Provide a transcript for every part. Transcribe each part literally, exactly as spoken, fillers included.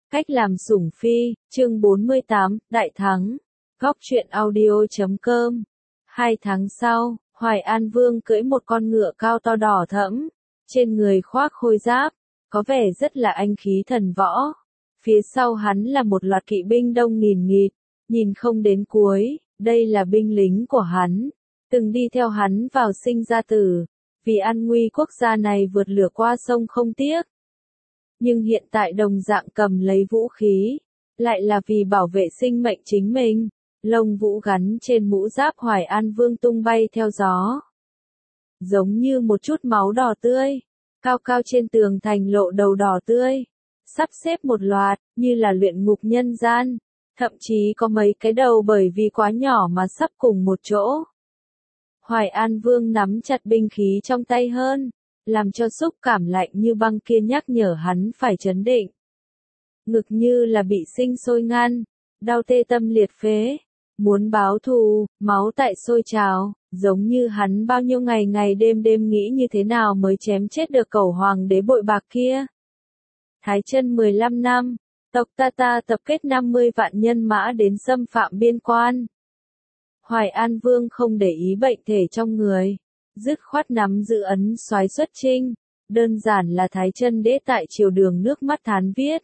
Cách làm sủng phi, chương bốn mươi tám, Đại thắng. Góc truyện audio chấm com. Hai tháng sau, Hoài An Vương cưỡi một con ngựa cao to đỏ thẫm, trên người khoác khôi giáp, có vẻ rất là anh khí thần võ. Phía sau hắn là một loạt kỵ binh đông nghìn nghịt, nhìn không đến cuối, đây là binh lính của hắn, từng đi theo hắn vào sinh ra tử, vì an nguy quốc gia này vượt lửa qua sông không tiếc. Nhưng hiện tại đồng dạng cầm lấy vũ khí, lại là vì bảo vệ sinh mệnh chính mình, lông vũ gắn trên mũ giáp Hoài An Vương tung bay theo gió. Giống như một chút máu đỏ tươi, cao cao trên tường thành lộ đầu đỏ tươi, sắp xếp một loạt, như là luyện ngục nhân gian, thậm chí có mấy cái đầu bởi vì quá nhỏ mà sắp cùng một chỗ. Hoài An Vương nắm chặt binh khí trong tay hơn, làm cho xúc cảm lạnh như băng kia nhắc nhở hắn phải trấn định. Ngực như là bị sinh sôi ngăn, đau tê tâm liệt phế, muốn báo thù, máu tại sôi trào, giống như hắn bao nhiêu ngày ngày đêm đêm nghĩ như thế nào mới chém chết được cẩu hoàng đế bội bạc kia. Thái Chân mười lăm năm, tộc Ta Ta tập kết năm mươi vạn nhân mã đến xâm phạm biên quan. Hoài An Vương không để ý bệnh thể trong người, dứt khoát nắm giữ ấn soái xuất chinh, đơn giản là Thái Chân đế tại triều đường nước mắt thán viết.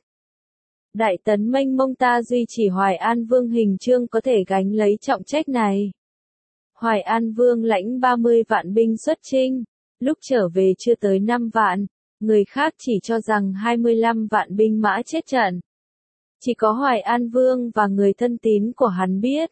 Đại tấn mênh mông ta duy trì Hoài An Vương hình chương có thể gánh lấy trọng trách này. Hoài An Vương lãnh ba mươi vạn binh xuất chinh, lúc trở về chưa tới năm vạn, người khác chỉ cho rằng hai mươi lăm vạn binh mã chết trận. Chỉ có Hoài An Vương và người thân tín của hắn biết.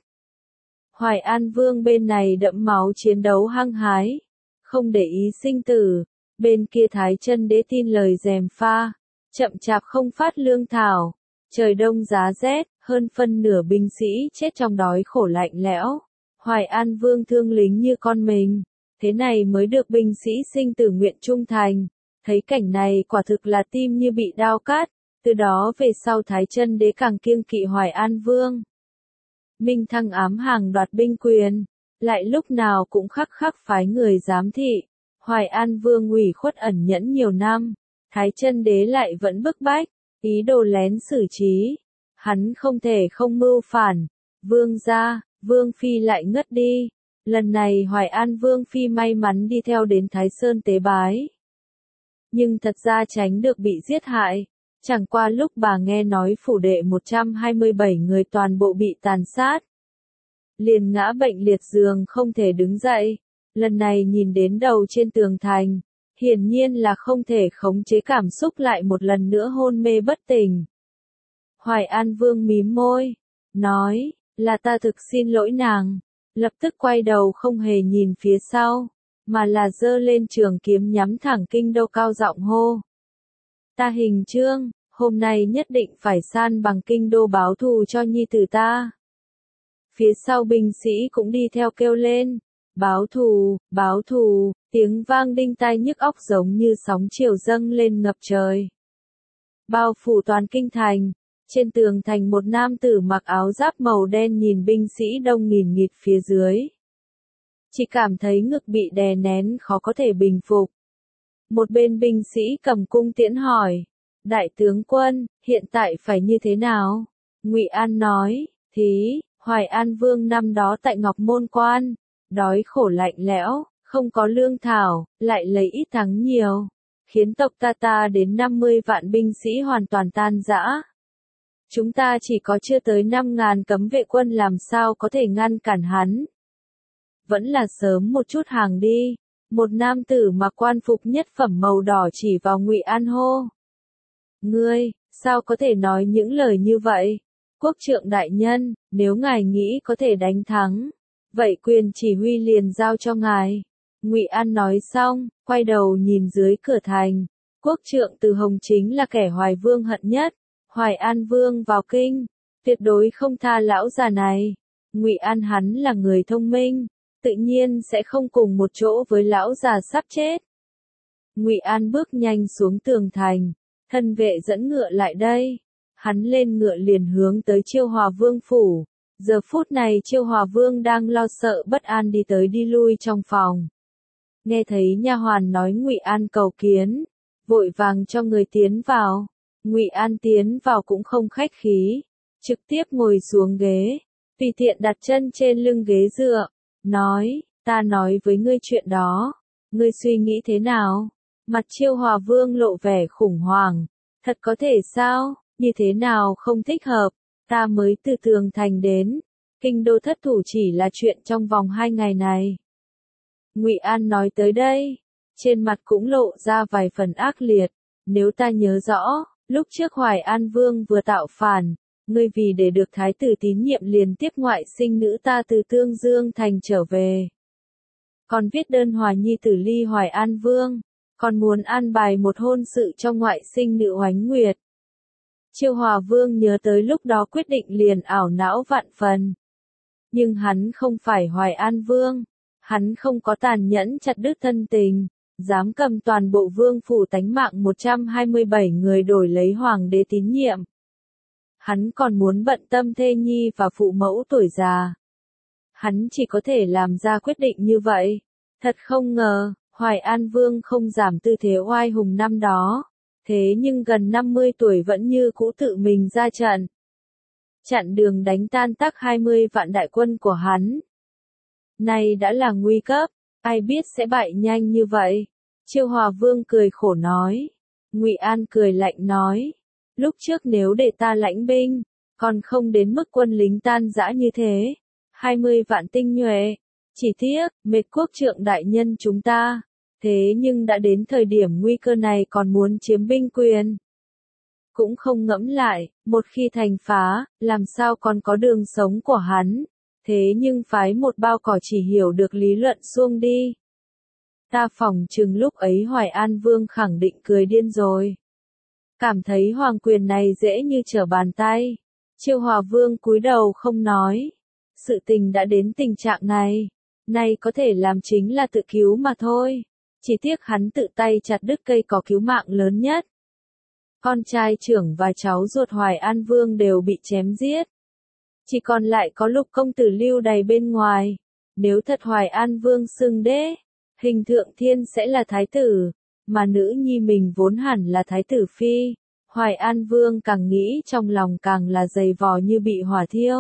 Hoài An Vương bên này đẫm máu chiến đấu hăng hái, không để ý sinh tử, bên kia Thái Chân đế tin lời gièm pha, chậm chạp không phát lương thảo, trời đông giá rét, hơn phân nửa binh sĩ chết trong đói khổ lạnh lẽo. Hoài An Vương thương lính như con mình, thế này mới được binh sĩ sinh tử nguyện trung thành, thấy cảnh này quả thực là tim như bị đao cắt, từ đó về sau Thái Chân đế càng kiêng kỵ Hoài An Vương. Minh Thăng ám hàng đoạt binh quyền, lại lúc nào cũng khắc khắc phái người giám thị. Hoài An Vương ủy khuất ẩn nhẫn nhiều năm, Thái Chân đế lại vẫn bức bách, ý đồ lén xử trí. Hắn không thể không mưu phản. Vương gia, Vương phi lại ngất đi. Lần này Hoài An Vương phi may mắn đi theo đến Thái Sơn tế bái, nhưng thật ra tránh được bị giết hại. Chẳng qua lúc bà nghe nói phủ đệ một trăm hai mươi bảy người toàn bộ bị tàn sát, liền ngã bệnh liệt giường không thể đứng dậy. Lần này nhìn đến đầu trên tường thành, hiển nhiên là không thể khống chế cảm xúc, lại một lần nữa hôn mê bất tỉnh. Hoài An Vương mím môi, nói, là ta thực xin lỗi nàng, lập tức quay đầu không hề nhìn phía sau, mà là giơ lên trường kiếm nhắm thẳng kinh đô cao giọng hô. Ta Hình Chương, hôm nay nhất định phải san bằng kinh đô báo thù cho nhi tử ta. Phía sau binh sĩ cũng đi theo kêu lên, báo thù, báo thù, tiếng vang đinh tai nhức óc giống như sóng chiều dâng lên ngập trời. Bao phủ toàn kinh thành, trên tường thành một nam tử mặc áo giáp màu đen nhìn binh sĩ đông nghìn nghịt phía dưới. Chỉ cảm thấy ngực bị đè nén khó có thể bình phục. Một bên binh sĩ cầm cung tiễn hỏi, đại tướng quân, hiện tại phải như thế nào? Ngụy An nói, thí, Hoài An Vương năm đó tại Ngọc Môn Quan, đói khổ lạnh lẽo, không có lương thảo, lại lấy ít thắng nhiều, khiến tộc Ta Ta đến năm mươi vạn binh sĩ hoàn toàn tan rã. Chúng ta chỉ có chưa tới năm ngàn cấm vệ quân, làm sao có thể ngăn cản hắn? Vẫn là sớm một chút hàng đi. Một nam tử mặc quan phục nhất phẩm màu đỏ chỉ vào Ngụy An hô. Ngươi, sao có thể nói những lời như vậy? Quốc trượng đại nhân, nếu ngài nghĩ có thể đánh thắng, vậy quyền chỉ huy liền giao cho ngài. Ngụy An nói xong, quay đầu nhìn dưới cửa thành. Quốc trượng Từ Hồng chính là kẻ Hoài Vương hận nhất. Hoài An Vương vào kinh, tuyệt đối không tha lão già này. Ngụy An hắn là người thông minh, tự nhiên sẽ không cùng một chỗ với lão già sắp chết. Ngụy An bước nhanh xuống tường thành, thân vệ dẫn ngựa lại đây. Hắn lên ngựa liền hướng tới Chiêu Hòa Vương phủ. Giờ phút này Chiêu Hòa Vương đang lo sợ bất an đi tới đi lui trong phòng. Nghe thấy nha hoàn nói Ngụy An cầu kiến, vội vàng cho người tiến vào. Ngụy An tiến vào cũng không khách khí, trực tiếp ngồi xuống ghế, tùy tiện đặt chân trên lưng ghế dựa, nói, ta nói với ngươi chuyện đó, ngươi suy nghĩ thế nào? Mặt Chiêu Hòa Vương lộ vẻ khủng hoảng, thật có thể sao, như thế nào không thích hợp, ta mới từ Tường Thành đến, kinh đô thất thủ chỉ là chuyện trong vòng hai ngày này. Ngụy An nói tới đây, trên mặt cũng lộ ra vài phần ác liệt, nếu ta nhớ rõ, lúc trước Hoài An Vương vừa tạo phản, ngươi vì để được thái tử tín nhiệm liền tiếp ngoại sinh nữ ta từ Tương Dương Thành trở về. Còn viết đơn hòa nhi tử ly Hoài An Vương, còn muốn an bài một hôn sự cho ngoại sinh nữ Oánh Nguyệt. Chiêu Hòa Vương nhớ tới lúc đó quyết định liền ảo não vạn phần. Nhưng hắn không phải Hoài An Vương, hắn không có tàn nhẫn chặt đứt thân tình, dám cầm toàn bộ vương phủ tánh mạng một trăm hai mươi bảy người đổi lấy hoàng đế tín nhiệm. Hắn còn muốn bận tâm thê nhi và phụ mẫu tuổi già. Hắn chỉ có thể làm ra quyết định như vậy. Thật không ngờ, Hoài An Vương không giảm tư thế oai hùng năm đó. Thế nhưng gần năm mươi tuổi vẫn như cũ tự mình ra trận. Chặn đường đánh tan tác hai mươi vạn đại quân của hắn. Này đã là nguy cấp, ai biết sẽ bại nhanh như vậy. Chiêu Hòa Vương cười khổ nói. Ngụy An cười lạnh nói. Lúc trước nếu để ta lãnh binh, còn không đến mức quân lính tan rã như thế. hai mươi vạn tinh nhuệ. Chỉ tiếc, mệt quốc trượng đại nhân chúng ta. Thế nhưng đã đến thời điểm nguy cơ này còn muốn chiếm binh quyền. Cũng không ngẫm lại, một khi thành phá, làm sao còn có đường sống của hắn. Thế nhưng phái một bao cỏ chỉ hiểu được lý luận xuông đi. Ta phỏng chừng lúc ấy Hoài An Vương khẳng định cười điên rồi. Cảm thấy hoàng quyền này dễ như trở bàn tay. Chiêu Hòa Vương cúi đầu không nói. Sự tình đã đến tình trạng này. Nay có thể làm chính là tự cứu mà thôi. Chỉ tiếc hắn tự tay chặt đứt cây cỏ cứu mạng lớn nhất. Con trai trưởng và cháu ruột Hoài An Vương đều bị chém giết. Chỉ còn lại có Lục công tử lưu đày bên ngoài. Nếu thật Hoài An Vương xưng đế, Hình Thượng Thiên sẽ là thái tử, mà nữ nhi mình vốn hẳn là thái tử phi. Hoài An Vương càng nghĩ trong lòng càng là dày vò như bị hỏa thiêu.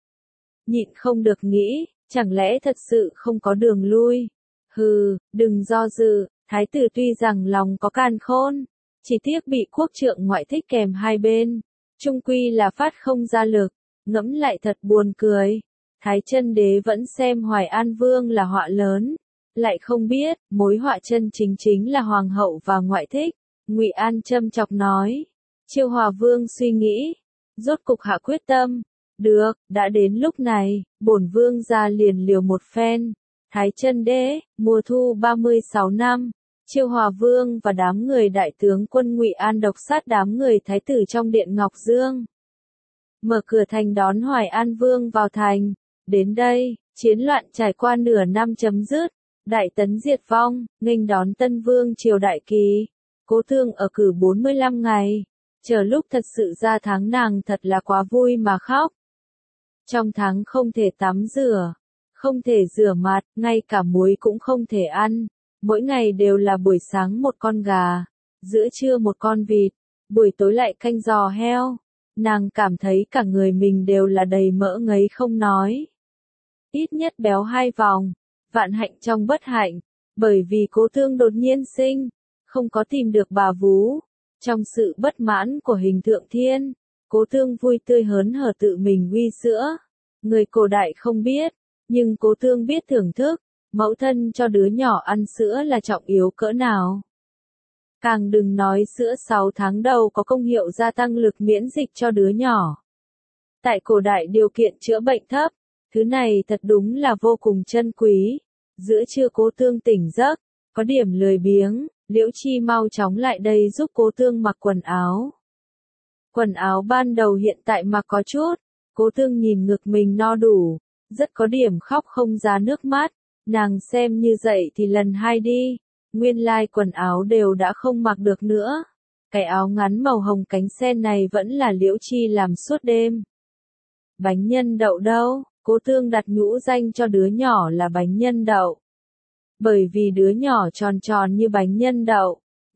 Nhịn không được nghĩ, chẳng lẽ thật sự không có đường lui. Hừ, đừng do dự, thái tử tuy rằng lòng có can khôn, chỉ tiếc bị quốc trượng ngoại thích kèm hai bên, chung quy là phát không ra lực, ngẫm lại thật buồn cười. Thái chân đế vẫn xem Hoài An Vương là họa lớn, lại không biết, mối họa chân chính chính là hoàng hậu và ngoại thích. Ngụy An châm chọc nói. Chiêu Hòa Vương suy nghĩ, rốt cục hạ quyết tâm. Được, đã đến lúc này, bổn vương ra liền liều một phen. Thái chân đế, mùa thu ba mươi sáu năm, Chiêu Hòa Vương và đám người đại tướng quân Ngụy An độc sát đám người thái tử trong điện Ngọc Dương. Mở cửa thành đón Hoài An Vương vào thành. Đến đây, chiến loạn trải qua nửa năm chấm dứt, đại tấn diệt vong, nghênh đón tân vương triều đại kỳ. Cố Thương ở cử bốn mươi lăm ngày, chờ lúc thật sự ra tháng nàng thật là quá vui mà khóc. Trong tháng không thể tắm rửa, không thể rửa mặt, ngay cả muối cũng không thể ăn. Mỗi ngày đều là buổi sáng một con gà, giữa trưa một con vịt, buổi tối lại canh giò heo. Nàng cảm thấy cả người mình đều là đầy mỡ ngấy không nói. Ít nhất béo hai vòng, vạn hạnh trong bất hạnh, bởi vì Cố Thương đột nhiên sinh, không có tìm được bà vú. Trong sự bất mãn của Hình Thượng Thiên, Cố Thương vui tươi hớn hở tự mình uy sữa. Người cổ đại không biết, nhưng Cố Thương biết thưởng thức, mẫu thân cho đứa nhỏ ăn sữa là trọng yếu cỡ nào. Càng đừng nói sữa sáu tháng đầu có công hiệu gia tăng lực miễn dịch cho đứa nhỏ. Tại cổ đại điều kiện chữa bệnh thấp, thứ này thật đúng là vô cùng chân quý. Giữa trưa Cố Thương tỉnh giấc, có điểm lười biếng, Liễu Chi mau chóng lại đây giúp Cố Thương mặc quần áo. Quần áo ban đầu hiện tại mặc có chút, Cố Thương nhìn ngực mình no đủ, rất có điểm khóc không ra nước mắt. Nàng xem như vậy thì lần hai đi. Nguyên lai like quần áo đều đã không mặc được nữa. Cái áo ngắn màu hồng cánh sen này vẫn là Liễu Chi làm suốt đêm. Bánh nhân đậu đâu? Cố Thương đặt nhũ danh cho đứa nhỏ là bánh nhân đậu. Bởi vì đứa nhỏ tròn tròn như bánh nhân đậu,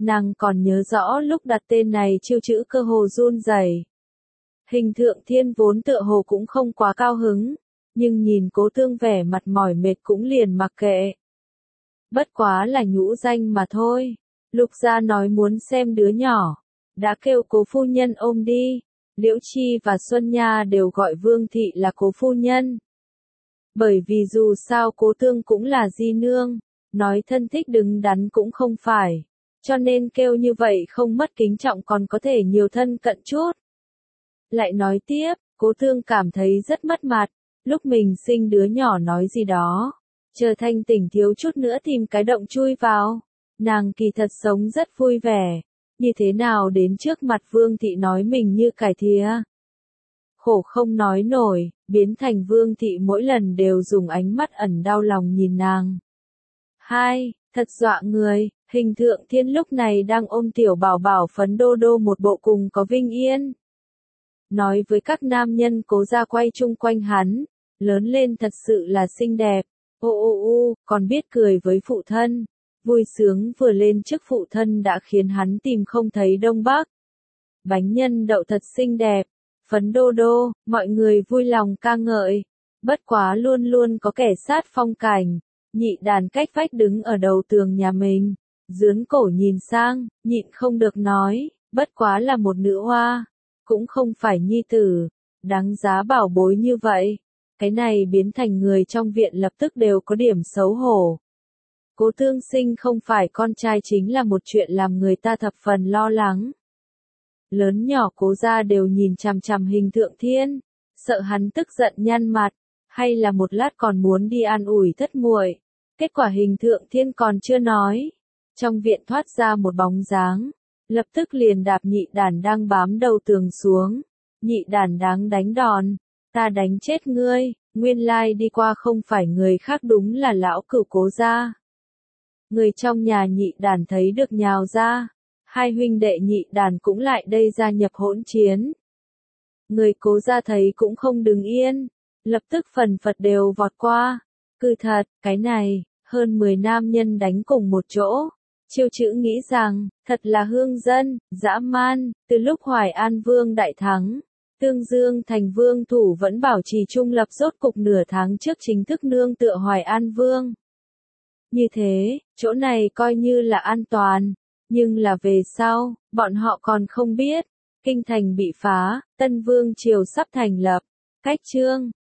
Nàng còn nhớ rõ lúc đặt tên này chiêu chữ cơ hồ run rẩy. Hình Thượng Thiên vốn tựa hồ cũng không quá cao hứng, nhưng nhìn Cố Tương vẻ mặt mỏi mệt cũng liền mặc kệ. Bất quá là nhũ danh mà thôi. Lục gia nói muốn xem đứa nhỏ, đã kêu Cố phu nhân ôm đi. Liễu Chi và Xuân Nha đều gọi Vương thị là Cố phu nhân. Bởi vì dù sao Cố Tương cũng là di nương, nói thân thích đứng đắn cũng không phải, cho nên kêu như vậy không mất kính trọng còn có thể nhiều thân cận chút. Lại nói tiếp, Cố Tương cảm thấy rất mất mặt, lúc mình sinh đứa nhỏ nói gì đó, chờ thanh tỉnh thiếu chút nữa tìm cái động chui vào, nàng kỳ thật sống rất vui vẻ, như thế nào đến trước mặt Vương thị nói mình như cải thìa. Khổ không nói nổi, biến thành Vương thị mỗi lần đều dùng ánh mắt ẩn đau lòng nhìn nàng. Hai, thật dọa người, Hình Thượng Thiên lúc này đang ôm tiểu bảo bảo Phấn Đô Đô một bộ cùng có Vinh Yên. Nói với các nam nhân Cố gia quay chung quanh hắn, lớn lên thật sự là xinh đẹp, ô ô ô, còn biết cười với phụ thân. Vui sướng vừa lên trước phụ thân đã khiến hắn tìm không thấy Đông Bắc. Bánh nhân đậu thật xinh đẹp, Phấn Đô Đô, mọi người vui lòng ca ngợi. Bất quá luôn luôn có kẻ sát phong cảnh, Nhị Đàn cách vách đứng ở đầu tường nhà mình, dướn cổ nhìn sang, nhịn không được nói, bất quá là một nữ hoa, cũng không phải nhi tử, đáng giá bảo bối như vậy. Cái này biến thành người trong viện lập tức đều có điểm xấu hổ. Cố Tương sinh không phải con trai chính là một chuyện làm người ta thập phần lo lắng. Lớn nhỏ Cố gia đều nhìn chằm chằm Hình Thượng Thiên, sợ hắn tức giận nhăn mặt, hay là một lát còn muốn đi an ủi thất muội. Kết quả Hình Thượng Thiên còn chưa nói, trong viện thoát ra một bóng dáng, lập tức liền đạp Nhị Đàn đang bám đầu tường xuống. Nhị Đàn đáng đánh đòn, ta đánh chết ngươi, nguyên lai đi qua không phải người khác đúng là lão cửu Cố gia. Người trong nhà Nhị Đàn thấy được nhào ra, hai huynh đệ Nhị Đàn cũng lại đây gia nhập hỗn chiến. Người Cố gia thấy cũng không đứng yên, lập tức phần phật đều vọt qua. Cứ thật, cái này, hơn mười nam nhân đánh cùng một chỗ. Chiêu chữ nghĩ rằng, thật là hương dân, dã man, từ lúc Hoài An Vương đại thắng, Tương Dương thành vương thủ vẫn bảo trì trung lập rốt cục nửa tháng trước chính thức nương tựa Hoài An Vương. Như thế, chỗ này coi như là an toàn, nhưng là về sau, bọn họ còn không biết, kinh thành bị phá, Tân Vương triều sắp thành lập, cách chương